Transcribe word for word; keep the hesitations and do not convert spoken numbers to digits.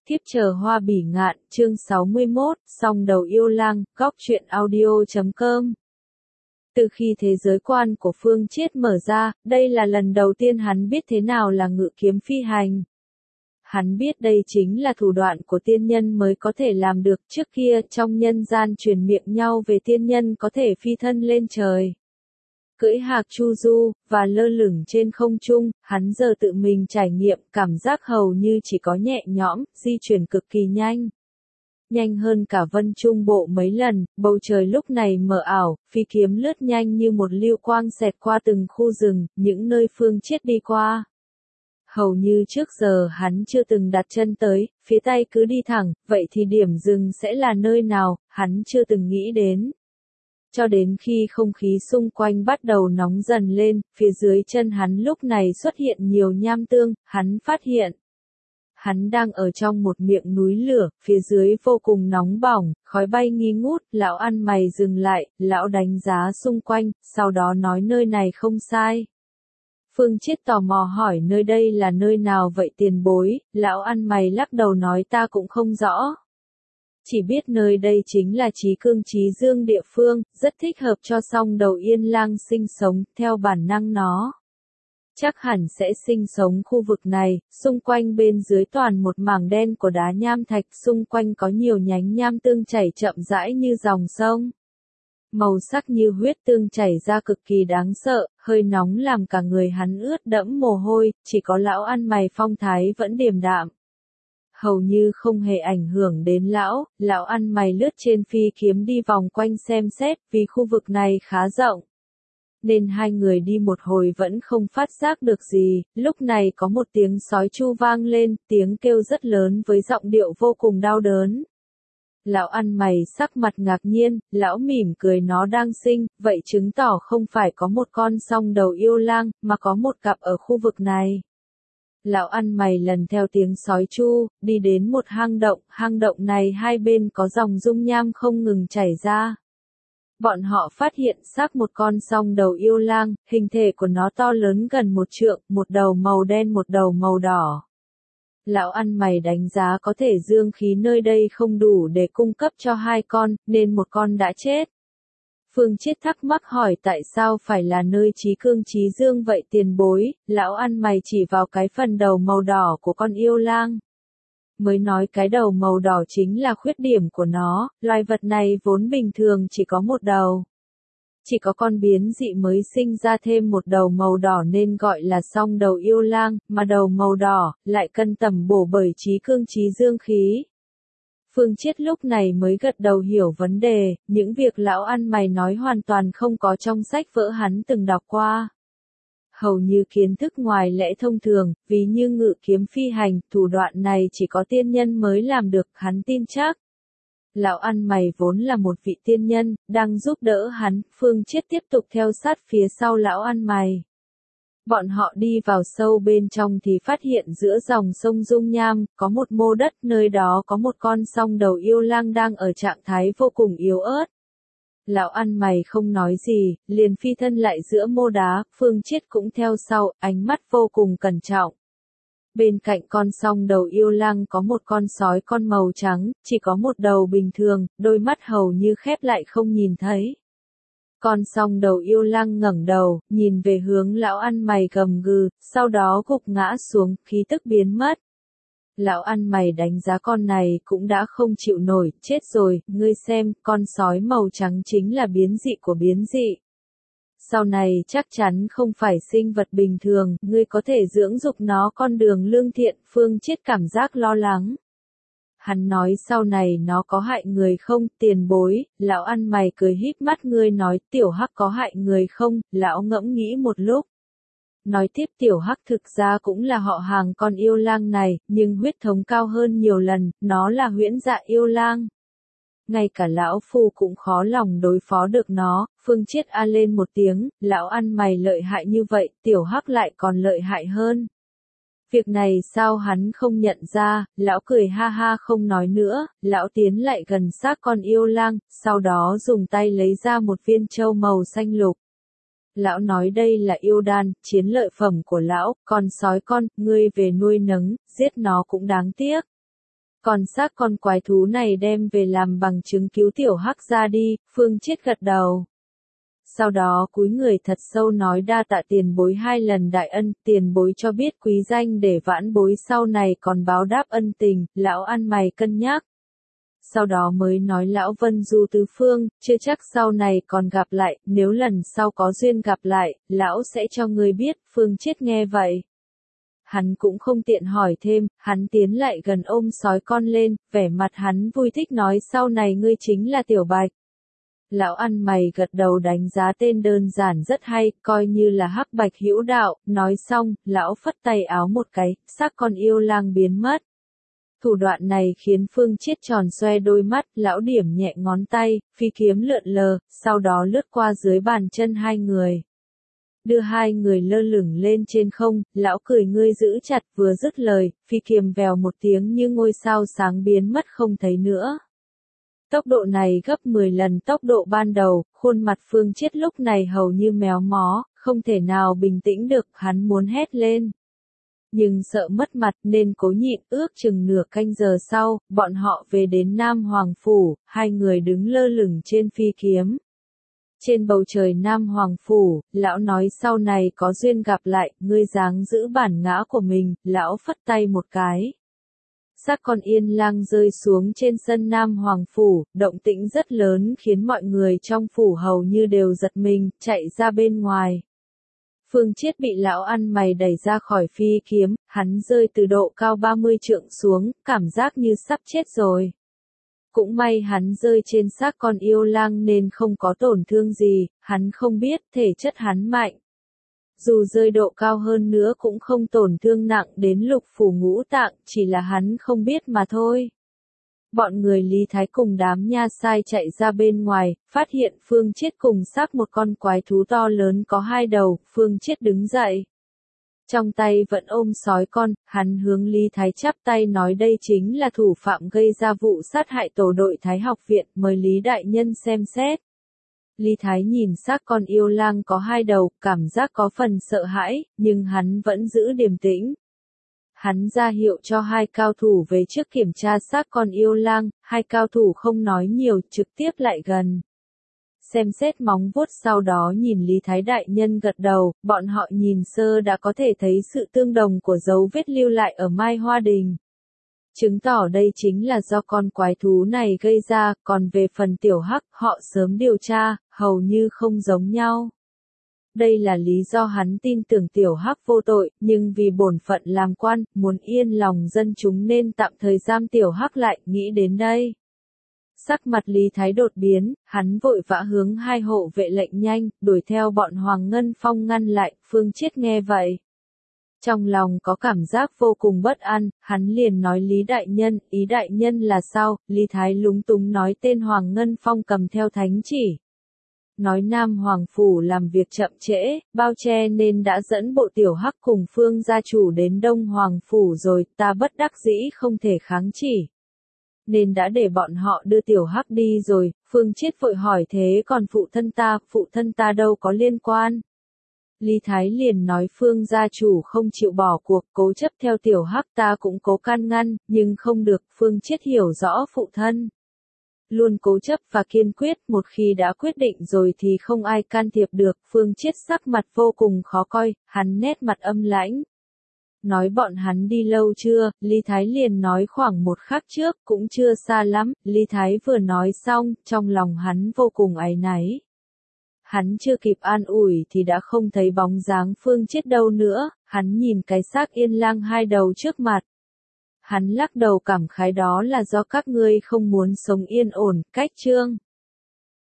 Thiếp chờ hoa bỉ ngạn, chương sáu mươi mốt, song đầu yêu lang, góc truyện audio chấm com. Từ khi thế giới quan của Phương Chiết mở ra, đây là lần đầu tiên hắn biết thế nào là ngự kiếm phi hành. Hắn biết đây chính là thủ đoạn của tiên nhân mới có thể làm được, trước kia trong nhân gian truyền miệng nhau về tiên nhân có thể phi thân lên trời, cưỡi hạc chu du, và lơ lửng trên không trung, hắn giờ tự mình trải nghiệm, cảm giác hầu như chỉ có nhẹ nhõm, di chuyển cực kỳ nhanh. Nhanh hơn cả vân trung bộ mấy lần, bầu trời lúc này mờ ảo, phi kiếm lướt nhanh như một lưu quang xẹt qua từng khu rừng, những nơi Phương Chiết đi qua. Hầu như trước giờ hắn chưa từng đặt chân tới, phía tay cứ đi thẳng, vậy thì điểm dừng sẽ là nơi nào, hắn chưa từng nghĩ đến. Cho đến khi không khí xung quanh bắt đầu nóng dần lên, phía dưới chân hắn lúc này xuất hiện nhiều nham tương, hắn phát hiện. Hắn đang ở trong một miệng núi lửa, phía dưới vô cùng nóng bỏng, khói bay nghi ngút, lão ăn mày dừng lại, lão đánh giá xung quanh, sau đó nói nơi này không sai. Phương Chiết tò mò hỏi nơi đây là nơi nào vậy tiền bối, lão ăn mày lắc đầu nói ta cũng không rõ. Chỉ biết nơi đây chính là Chí Cương Chí Dương địa phương, rất thích hợp cho song đầu yên lang sinh sống, theo bản năng nó. Chắc hẳn sẽ sinh sống khu vực này, xung quanh bên dưới toàn một mảng đen của đá nham thạch, xung quanh có nhiều nhánh nham tương chảy chậm rãi như dòng sông. Màu sắc như huyết tương chảy ra cực kỳ đáng sợ, hơi nóng làm cả người hắn ướt đẫm mồ hôi, chỉ có lão ăn mày phong thái vẫn điềm đạm. Hầu như không hề ảnh hưởng đến lão, lão ăn mày lướt trên phi kiếm đi vòng quanh xem xét, vì khu vực này khá rộng. Nên hai người đi một hồi vẫn không phát giác được gì, lúc này có một tiếng sói chu vang lên, tiếng kêu rất lớn với giọng điệu vô cùng đau đớn. Lão ăn mày sắc mặt ngạc nhiên, lão mỉm cười nó đang sinh, vậy chứng tỏ không phải có một con song đầu yêu lang, mà có một cặp ở khu vực này. Lão ăn mày lần theo tiếng sói chu, đi đến một hang động, hang động này hai bên có dòng dung nham không ngừng chảy ra. Bọn họ phát hiện xác một con song đầu yêu lang, hình thể của nó to lớn gần một trượng, một đầu màu đen một đầu màu đỏ. Lão ăn mày đánh giá có thể dương khí nơi đây không đủ để cung cấp cho hai con, nên một con đã chết. Phương Chiết thắc mắc hỏi tại sao phải là nơi Chí Cương Chí Dương vậy tiền bối, lão ăn mày chỉ vào cái phần đầu màu đỏ của con yêu lang. Mới nói cái đầu màu đỏ chính là khuyết điểm của nó, loài vật này vốn bình thường chỉ có một đầu. Chỉ có con biến dị mới sinh ra thêm một đầu màu đỏ nên gọi là song đầu yêu lang, mà đầu màu đỏ, lại cân tầm bổ bởi Chí Cương Chí Dương khí. Phương Chiết lúc này mới gật đầu hiểu vấn đề, những việc lão ăn mày nói hoàn toàn không có trong sách vở hắn từng đọc qua. Hầu như kiến thức ngoài lẽ thông thường, ví như ngự kiếm phi hành, thủ đoạn này chỉ có tiên nhân mới làm được, hắn tin chắc. Lão ăn mày vốn là một vị tiên nhân, đang giúp đỡ hắn, Phương Chiết tiếp tục theo sát phía sau lão ăn mày. Bọn họ đi vào sâu bên trong thì phát hiện giữa dòng sông dung nham, có một mô đất, nơi đó có một con song đầu yêu lang đang ở trạng thái vô cùng yếu ớt. Lão ăn mày không nói gì, liền phi thân lại giữa mô đá, Phương Chiết cũng theo sau, ánh mắt vô cùng cẩn trọng. Bên cạnh con song đầu yêu lang có một con sói con màu trắng, chỉ có một đầu bình thường, đôi mắt hầu như khép lại không nhìn thấy. Con song đầu yêu lang ngẩng đầu, nhìn về hướng lão ăn mày gầm gừ, sau đó gục ngã xuống, khí tức biến mất. Lão ăn mày đánh giá con này cũng đã không chịu nổi, chết rồi, ngươi xem, con sói màu trắng chính là biến dị của biến dị. Sau này chắc chắn không phải sinh vật bình thường, ngươi có thể dưỡng dục nó con đường lương thiện, Phương Chiết cảm giác lo lắng. Hắn nói sau này nó có hại người không, tiền bối, lão ăn mày cười híp mắt ngươi nói tiểu hắc có hại người không, lão ngẫm nghĩ một lúc. Nói tiếp tiểu hắc thực ra cũng là họ hàng con yêu lang này, nhưng huyết thống cao hơn nhiều lần, nó là huyễn dạ yêu lang. Ngay cả lão phu cũng khó lòng đối phó được nó, Phương Chiết a lên một tiếng, lão ăn mày lợi hại như vậy, tiểu hắc lại còn lợi hại hơn. Việc này sao hắn không nhận ra, lão cười ha ha không nói nữa, lão tiến lại gần sát con yêu lang, sau đó dùng tay lấy ra một viên châu màu xanh lục. Lão nói đây là yêu đan, chiến lợi phẩm của lão, con sói con, ngươi về nuôi nấng, giết nó cũng đáng tiếc. Còn xác con quái thú này đem về làm bằng chứng cứu tiểu hắc ra đi, Phương Chiết gật đầu. Sau đó cúi người thật sâu nói đa tạ tiền bối hai lần đại ân, tiền bối cho biết quý danh để vãn bối sau này còn báo đáp ân tình, lão ăn mày cân nhắc. Sau đó mới nói lão Vân Du tứ phương, chưa chắc sau này còn gặp lại, nếu lần sau có duyên gặp lại, lão sẽ cho người biết, Phương Chiết nghe vậy. Hắn cũng không tiện hỏi thêm, hắn tiến lại gần ôm sói con lên, vẻ mặt hắn vui thích nói sau này ngươi chính là Tiểu Bạch. Lão ăn mày gật đầu đánh giá tên đơn giản rất hay, coi như là hắc bạch hữu đạo, nói xong, lão phất tay áo một cái, xác con yêu lang biến mất. Thủ đoạn này khiến Phương Chiết tròn xoe đôi mắt, lão điểm nhẹ ngón tay, phi kiếm lượn lờ, sau đó lướt qua dưới bàn chân hai người. Đưa hai người lơ lửng lên trên không, lão cười ngươi giữ chặt vừa dứt lời, phi kiếm vèo một tiếng như ngôi sao sáng biến mất không thấy nữa. Tốc độ này gấp mười lần tốc độ ban đầu, khuôn mặt Phương Chiết lúc này hầu như méo mó, không thể nào bình tĩnh được, hắn muốn hét lên. Nhưng sợ mất mặt nên cố nhịn, ước chừng nửa canh giờ sau, bọn họ về đến Nam Hoàng Phủ, hai người đứng lơ lửng trên phi kiếm. Trên bầu trời Nam Hoàng Phủ, lão nói sau này có duyên gặp lại, ngươi dáng giữ bản ngã của mình, lão phất tay một cái. Xác con yên lang rơi xuống trên sân Nam Hoàng Phủ, động tĩnh rất lớn khiến mọi người trong phủ hầu như đều giật mình, chạy ra bên ngoài. Phương Chiết bị lão ăn mày đẩy ra khỏi phi kiếm, hắn rơi từ độ cao ba mươi trượng xuống, cảm giác như sắp chết rồi. Cũng may hắn rơi trên xác con yêu lang nên không có tổn thương gì, hắn không biết thể chất hắn mạnh. Dù rơi độ cao hơn nữa cũng không tổn thương nặng đến lục phủ ngũ tạng, chỉ là hắn không biết mà thôi. Bọn người Lý Thái cùng đám nha sai chạy ra bên ngoài, phát hiện Phương Chiết cùng xác một con quái thú to lớn có hai đầu, Phương Chiết đứng dậy. Trong tay vẫn ôm sói con, hắn hướng Lý Thái chắp tay nói đây chính là thủ phạm gây ra vụ sát hại tổ đội Thái học viện, mời Lý Đại Nhân xem xét. Lý Thái nhìn xác con yêu lang có hai đầu, cảm giác có phần sợ hãi, nhưng hắn vẫn giữ điềm tĩnh. Hắn ra hiệu cho hai cao thủ về trước kiểm tra xác con yêu lang, hai cao thủ không nói nhiều, trực tiếp lại gần. Xem xét móng vuốt sau đó nhìn Lý Thái Đại Nhân gật đầu, bọn họ nhìn sơ đã có thể thấy sự tương đồng của dấu vết lưu lại ở Mai Hoa Đình. Chứng tỏ đây chính là do con quái thú này gây ra, còn về phần tiểu hắc họ sớm điều tra, hầu như không giống nhau. Đây là lý do hắn tin tưởng tiểu hắc vô tội, nhưng vì bổn phận làm quan, muốn yên lòng dân chúng nên tạm thời giam tiểu hắc lại, nghĩ đến đây. Sắc mặt Lý Thái đột biến, hắn vội vã hướng hai hộ vệ lệnh nhanh, đuổi theo bọn Hoàng Ngân Phong ngăn lại, Phương Chiết nghe vậy. Trong lòng có cảm giác vô cùng bất an, hắn liền nói Lý Đại Nhân, ý Đại Nhân là sao, Lý Thái lúng túng nói tên Hoàng Ngân Phong cầm theo thánh chỉ. Nói Nam Hoàng Phủ làm việc chậm trễ, bao che nên đã dẫn bộ tiểu hắc cùng Phương gia chủ đến Đông Hoàng Phủ rồi, ta bất đắc dĩ không thể kháng chỉ. Nên đã để bọn họ đưa tiểu hắc đi rồi, Phương Chiết vội hỏi thế còn phụ thân ta, phụ thân ta đâu có liên quan. Lý Thái liền nói Phương gia chủ không chịu bỏ cuộc, cố chấp theo tiểu hắc ta cũng cố can ngăn, nhưng không được, Phương Chiết hiểu rõ phụ thân. Luôn cố chấp và kiên quyết, một khi đã quyết định rồi thì không ai can thiệp được, Phương Chiết sắc mặt vô cùng khó coi, hắn nét mặt âm lãnh. Nói bọn hắn đi lâu chưa, Lý Thái liền nói khoảng một khắc trước, cũng chưa xa lắm, Lý Thái vừa nói xong, trong lòng hắn vô cùng áy náy. Hắn chưa kịp an ủi thì đã không thấy bóng dáng Phương Chiết đâu nữa, hắn nhìn cái xác yên lang hai đầu trước mặt. Hắn lắc đầu cảm khái đó là do các ngươi không muốn sống yên ổn, cách chương.